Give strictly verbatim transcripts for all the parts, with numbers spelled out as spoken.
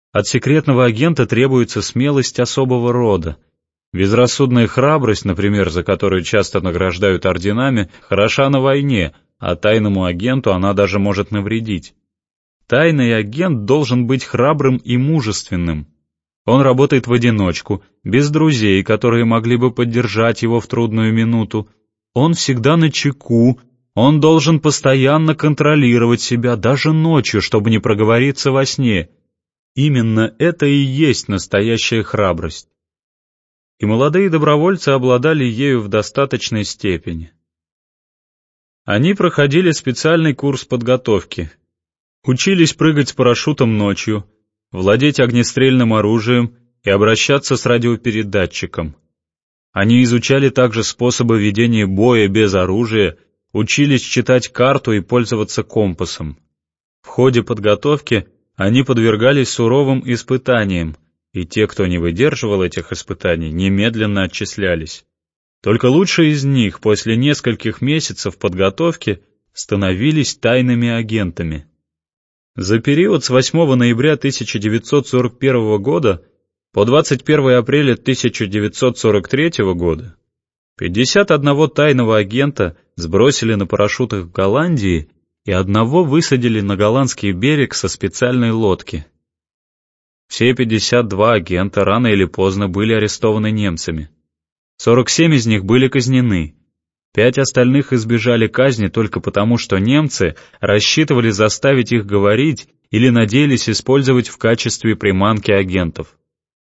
От секретного агента требуется смелость особого рода. Безрассудная храбрость, например, за которую часто награждают орденами, хороша на войне, а тайному агенту она даже может навредить. Тайный агент должен быть храбрым и мужественным. Он работает в одиночку, без друзей, которые могли бы поддержать его в трудную минуту. Он всегда начеку, он должен постоянно контролировать себя, даже ночью, чтобы не проговориться во сне. Именно это и есть настоящая храбрость. И молодые добровольцы обладали ею в достаточной степени. Они проходили специальный курс подготовки, учились прыгать с парашютом ночью, владеть огнестрельным оружием и обращаться с радиопередатчиком. Они изучали также способы ведения боя без оружия, учились читать карту и пользоваться компасом. В ходе подготовки они подвергались суровым испытаниям, и те, кто не выдерживал этих испытаний, немедленно отчислялись. Только лучшие из них после нескольких месяцев подготовки становились тайными агентами. За период с восьмого ноября тысяча девятьсот сорок первого года по двадцать первое апреля тысяча девятьсот сорок третьего года пятьдесят одного тайного агента сбросили на парашютах в Голландии и одного высадили на голландский берег со специальной лодки. Все пятьдесят два агента рано или поздно были арестованы немцами. сорок семь из них были казнены. Пять остальных избежали казни только потому, что немцы рассчитывали заставить их говорить или надеялись использовать в качестве приманки агентов.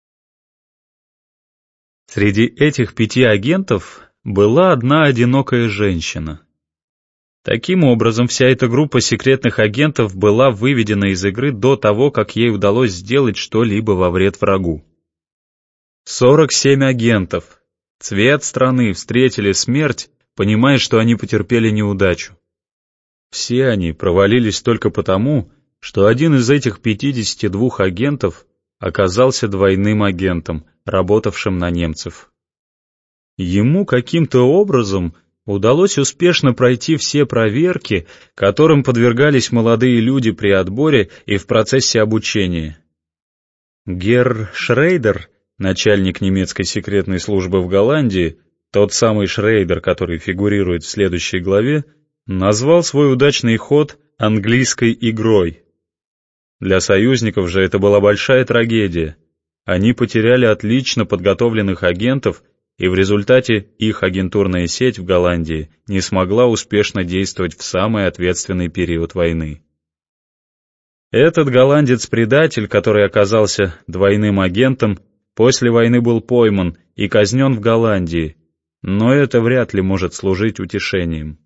Среди этих пяти агентов была одна одинокая женщина. Таким образом, вся эта группа секретных агентов была выведена из игры до того, как ей удалось сделать что-либо во вред врагу. сорок семь агентов, цвет страны, встретили смерть, понимая, что они потерпели неудачу. Все они провалились только потому, что один из этих пятидесяти двух агентов оказался двойным агентом, работавшим на немцев. Ему каким-то образом удалось успешно пройти все проверки, которым подвергались молодые люди при отборе и в процессе обучения. Герр Шрейдер, начальник немецкой секретной службы в Голландии, тот самый Шрейдер, который фигурирует в следующей главе, назвал свой удачный ход английской игрой. Для союзников же это была большая трагедия. Они потеряли отлично подготовленных агентов, и в результате их агентурная сеть в Голландии не смогла успешно действовать в самый ответственный период войны. Этот голландец-предатель, который оказался двойным агентом, после войны был пойман и казнен в Голландии, но это вряд ли может служить утешением.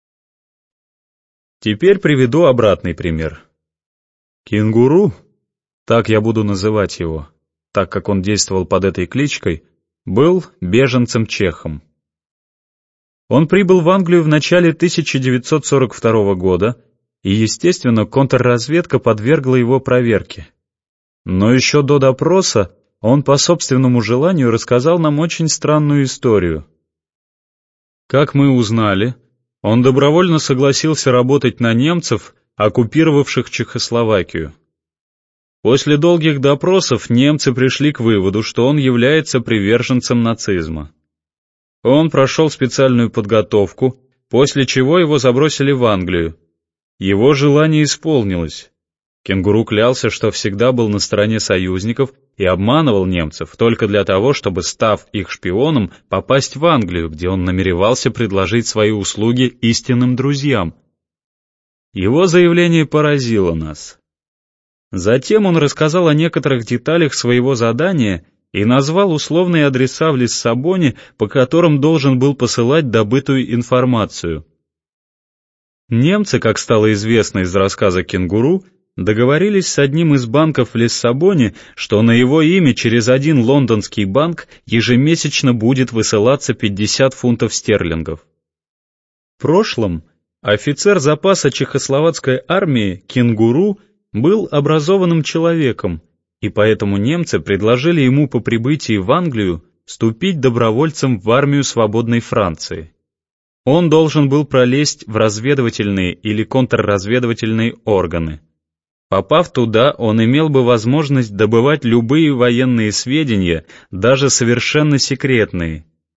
Теперь приведу обратный пример. Кенгуру, так я буду называть его, так как он действовал под этой кличкой, был беженцем-чехом. Он прибыл в Англию в начале тысяча девятьсот сорок второго года, и, естественно, контрразведка подвергла его проверке. Но еще до допроса он по собственному желанию рассказал нам очень странную историю. Как мы узнали, он добровольно согласился работать на немцев, оккупировавших Чехословакию. После долгих допросов немцы пришли к выводу, что он является приверженцем нацизма. Он прошел специальную подготовку, после чего его забросили в Англию. Его желание исполнилось. Кенгуру клялся, что всегда был на стороне союзников и обманывал немцев только для того, чтобы, став их шпионом, попасть в Англию, где он намеревался предложить свои услуги истинным друзьям. Его заявление поразило нас. Затем он рассказал о некоторых деталях своего задания и назвал условные адреса в Лиссабоне, по которым должен был посылать добытую информацию. Немцы, как стало известно из рассказа Кенгуру, договорились с одним из банков в Лиссабоне, что на его имя через один лондонский банк ежемесячно будет высылаться пятьдесят фунтов стерлингов. В прошлом офицер запаса чехословацкой армии Кенгуру был образованным человеком, и поэтому немцы предложили ему по прибытии в Англию вступить добровольцем в армию свободной Франции. Он должен был пролезть в разведывательные или контрразведывательные органы. Попав туда, он имел бы возможность добывать любые военные сведения, даже совершенно секретные.